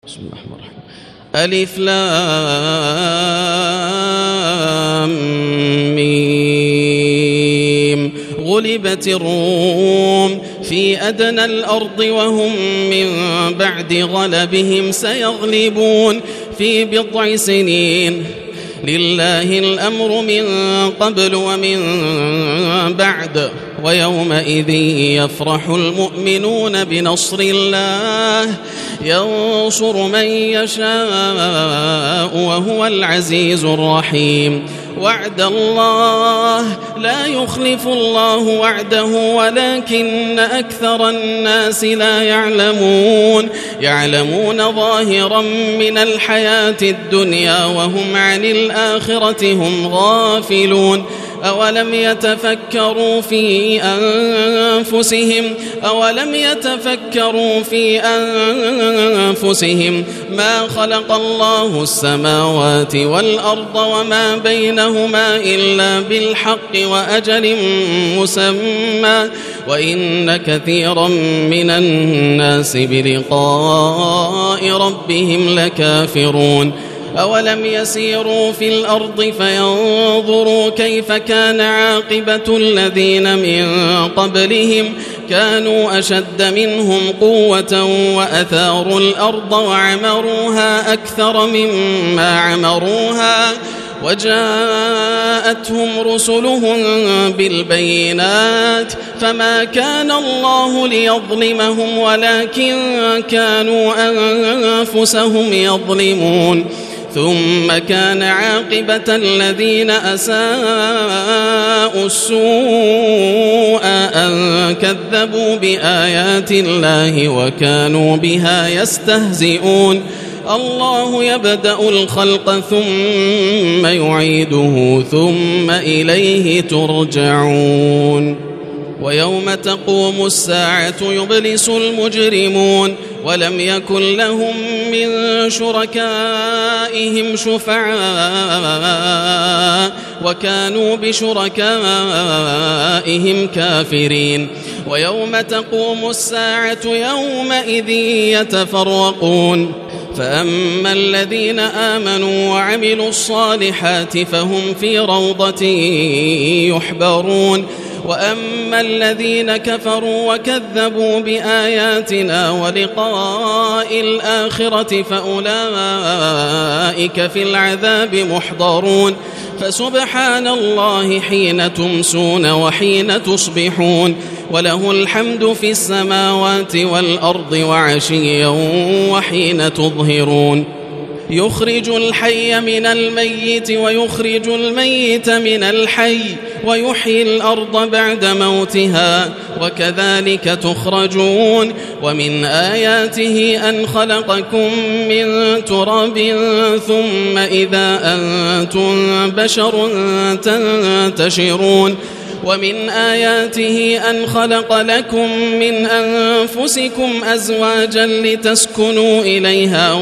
بسم الله الرحمن الرحيم. ألف لام ميم. غلبت الروم في أدنى الأرض وهم من بعد غلبهم سيغلبون في بضع سنين. لله الأمر من قبل ومن بعد ويومئذ يفرح المؤمنون بنصر الله ينصر من يشاء وهو العزيز الرحيم. وعد الله لا يخلف الله وعده ولكن أكثر الناس لا يعلمون ظاهرا من الحياة الدنيا وهم عن الآخرة هم غافلون. أولم يتفكروا في أنفسهم ما خلق الله السماوات والأرض وما بينهما إلا بالحق وأجل مسمى وإن كثيرا من الناس بلقاء ربهم لكافرون. أولم يسيروا في الأرض فينظروا كيف كان عاقبة الذين من قبلهم كانوا أشد منهم قوة وأثاروا الأرض وعمروها أكثر مما عمروها وجاءتهم رسلهم بالبينات فما كان الله ليظلمهم ولكن كانوا أنفسهم يظلمون. ثم كان عاقبة الذين أساءوا السوء أن كذبوا بآيات الله وكانوا بها يستهزئون. الله يبدأ الخلق ثم يعيده ثم إليه ترجعون. ويوم تقوم الساعة يبلس المجرمون ولم يكن لهم من شركائهم شفعاء وكانوا بشركائهم كافرين. ويوم تقوم الساعة يومئذ يتفرقون فأما الذين آمنوا وعملوا الصالحات فهم في روضة يحبرون وأما الذين كفروا وكذبوا بآياتنا ولقاء الآخرة فأولئك في العذاب محضرون. فسبحان الله حين تمسون وحين تصبحون وله الحمد في السماوات والأرض وعشيا وحين تظهرون. يخرج الحي من الميت ويخرج الميت من الحي ويحيي الأرض بعد موتها وكذلك تخرجون. ومن آياته أن خلقكم من تراب ثم إذا أنتم بشر تنتشرون. ومن آياته أن خلق لكم من أنفسكم أزواجا لتسكنوا إليها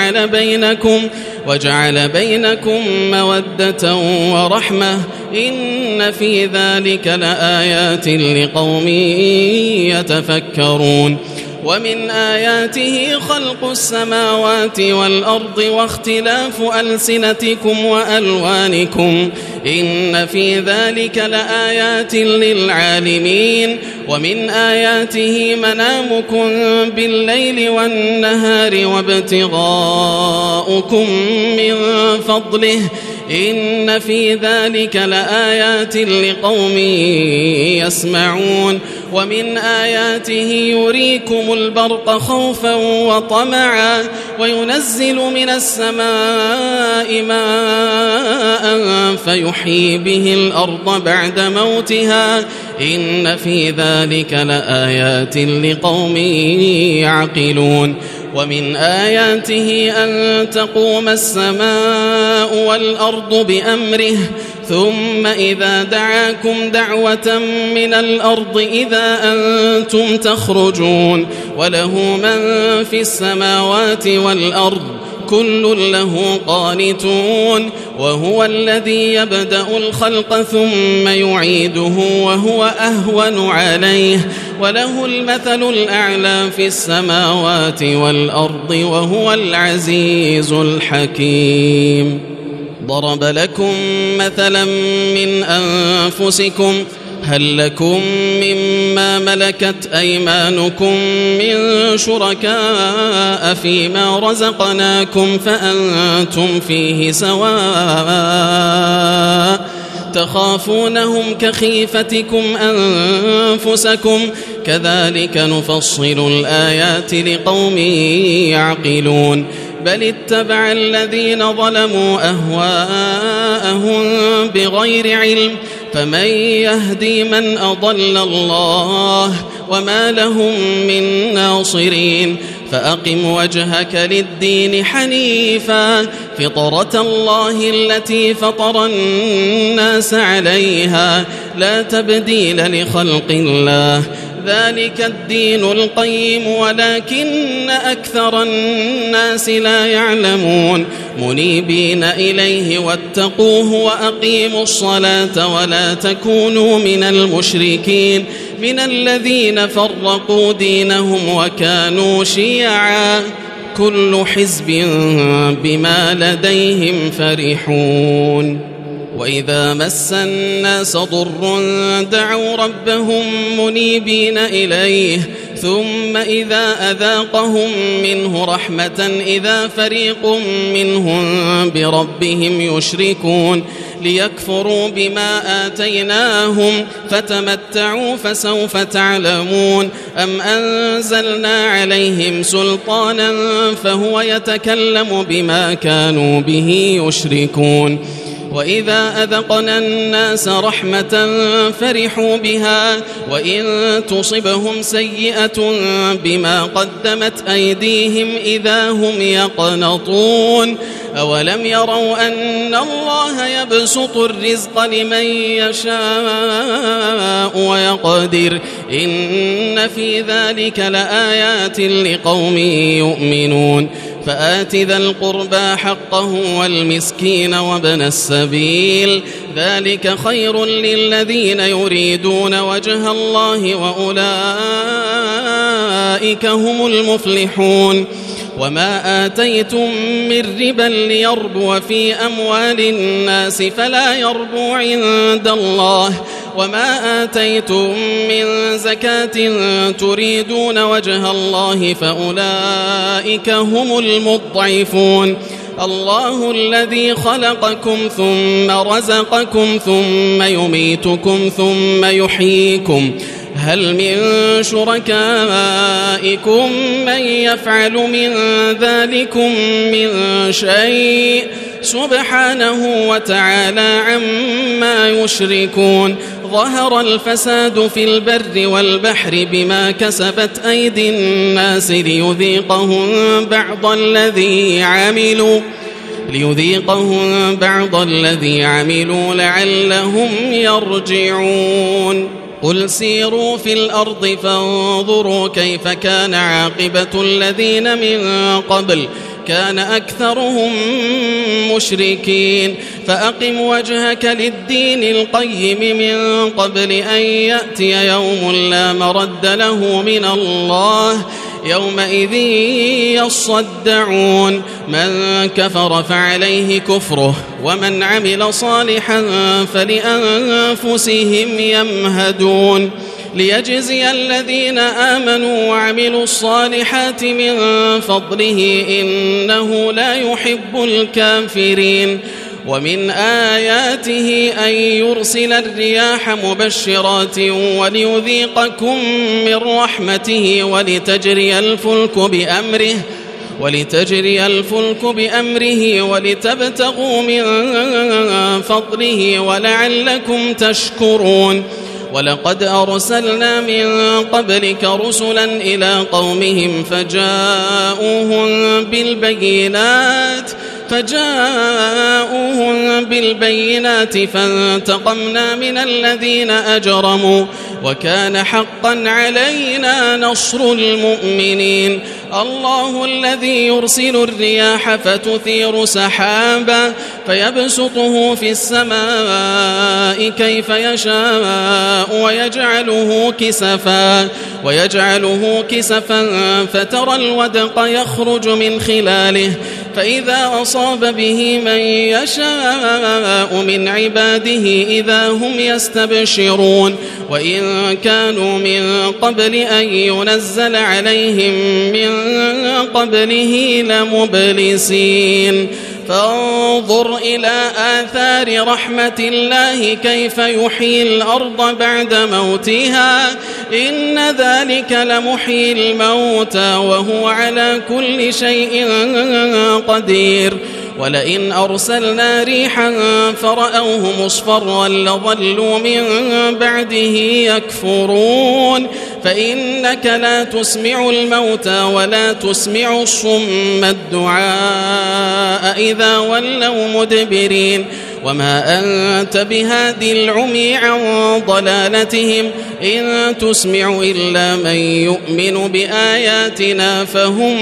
وجعل بينكم مودة ورحمة إن في ذلك لآيات لقوم يتفكرون. ومن آياته خلق السماوات والأرض واختلاف ألسنتكم وألوانكم إن في ذلك لآيات للعالمين. ومن آياته منامكم بالليل والنهار وابتغاؤكم من فضله إن في ذلك لآيات لقوم يسمعون. ومن آياته يريكم البرق خوفا وطمعا وينزل من السماء ماء فيحيي به الأرض بعد موتها إن في ذلك لآيات لقوم يعقلون. ومن آياته أن تقوم السماء والأرض بأمره ثم إذا دعاكم دعوة من الأرض إذا أنتم تخرجون. وله من في السماوات والأرض كل له قانتون وهو الذي يبدأ الخلق ثم يعيده وهو أهون عليه وله المثل الأعلى في السماوات والأرض وهو العزيز الحكيم. ضرب لكم مثلا من أنفسكم هل لكم مما ملكت أيمانكم من شركاء فيما رزقناكم فأنتم فيه سواء تخافونهم كخيفتكم أنفسكم كذلك نفصل الآيات لقوم يعقلون. بل اتبع الذين ظلموا أهواءهم بغير علم فمن يهدي من أضل الله وما لهم من ناصرين. فأقم وجهك للدين حنيفا فطرة الله التي فطر الناس عليها لا تبديل لخلق الله ذلك الدين القيم ولكن أكثر الناس لا يعلمون. منيبين إليه واتقوه وأقيموا الصلاة ولا تكونوا من المشركين من الذين فرقوا دينهم وكانوا شيعا كل حزب بما لديهم فرحون. وإذا مس الناس ضر دعوا ربهم منيبين إليه ثم إذا أذاقهم منه رحمة إذا فريق منهم بربهم يشركون ليكفروا بما آتيناهم فتمتعوا فسوف تعلمون. أم أنزلنا عليهم سلطانا فهو يتكلم بما كانوا به يشركون. وإذا أذقنا الناس رحمة فرحوا بها وإن تصبهم سيئة بما قدمت أيديهم إذا هم يقنطون. أولم يروا أن الله يبسط الرزق لمن يشاء ويقدر إن في ذلك لآيات لقوم يؤمنون. فآت ذا القربى حقه والمسكين وابن السبيل ذلك خير للذين يريدون وجه الله وأولئك هم المفلحون. وما آتيتم من ربا ليربو في أموال الناس فلا يربو عند الله وما آتيتم من زكاة تريدون وجه الله فأولئك هم المضعفون. الله الذي خلقكم ثم رزقكم ثم يميتكم ثم يحييكم هل من شركائكم من يفعل من ذلكم من شيء سبحانه وتعالى عما يشركون. ظهر الفساد في البر والبحر بما كسبت أيدي الناس ليذيقهم بعض الذي عملوا لعلهم يرجعون. قل سيروا في الأرض فانظروا كيف كان عاقبة الذين من قبل كان أكثرهم مشركين. فأقم وجهك للدين القيم من قبل أن يأتي يوم لا مرد له من الله يومئذ يصدعون. من كفر فعليه كفره ومن عمل صالحا فلأنفسهم يمهدون. ليجزي الذين آمنوا وعملوا الصالحات من فضله إنه لا يحب الكافرين. ومن آياته أن يرسل الرياح مبشرات وليذيقكم من رحمته ولتجري الفلك بأمره ولتبتغوا من فضله ولعلكم تشكرون. ولقد أرسلنا من قبلك رسلا إلى قومهم فجاءوهم بالبينات فجاءوهم بالبينات فانتقمنا من الذين أجرموا وكان حقا علينا نصر المؤمنين. الله الذي يرسل الرياح فتثير سحابا فيبسطه في السماء كيف يشاء ويجعله كسفا فترى الودق يخرج من خلاله فإذا أصاب به من يشاء من عباده إذا هم يستبشرون. وإن كانوا من قبل أن ينزل عليهم من قبله لمبلسين. فانظر إلى آثار رحمة الله كيف يحيي الأرض بعد موتها إن ذلك لمحيي الموتى وهو على كل شيء قدير. ولئن أرسلنا ريحا فرأوه مصفرا لظلوا من بعده يكفرون. فإنك لا تسمع الموتى ولا تسمع الصم الدعاء إذا ولوا مدبرين. وما أنت بهادي العمي عن ضلالتهم إن تسمع إلا من يؤمن بآياتنا فهم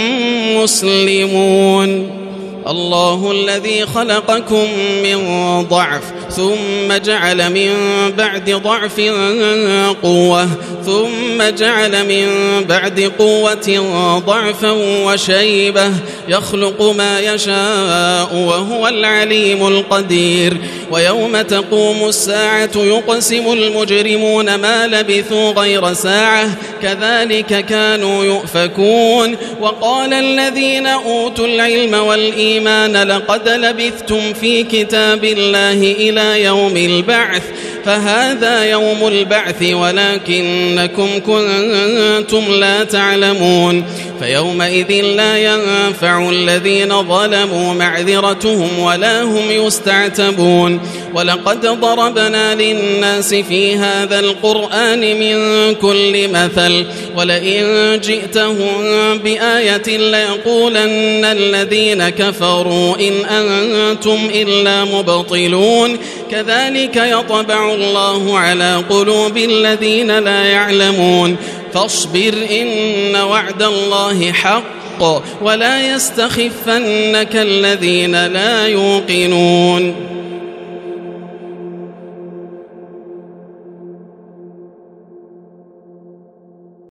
مسلمون. الله الذي خلقكم من ضعف ثم جعل من بعد ضعف قوة ثم جعل من بعد قوة ضعفا وشيبة يخلق ما يشاء وهو العليم القدير. ويوم تقوم الساعة يقسم المجرمون ما لبثوا غير ساعة كذلك كانوا يؤفكون. وقال الذين أوتوا العلم والإيمان لقد لبثتم في كتاب الله إلى يوم البعث فهذا يوم البعث ولكنكم كنتم لا تعلمون. فيومئذ لا ينفع الذين ظلموا معذرتهم ولا هم يستعتبون. ولقد ضربنا للناس في هذا القرآن من كل مثل ولئن جئتهم بآية ليقولن الذين كفروا إن أنتم إلا مبطلون. كذلك يطبع الله على قلوب الذين لا يعلمون. فاصبر إن وعد الله حق ولا يستخفنك الذين لا يوقنون.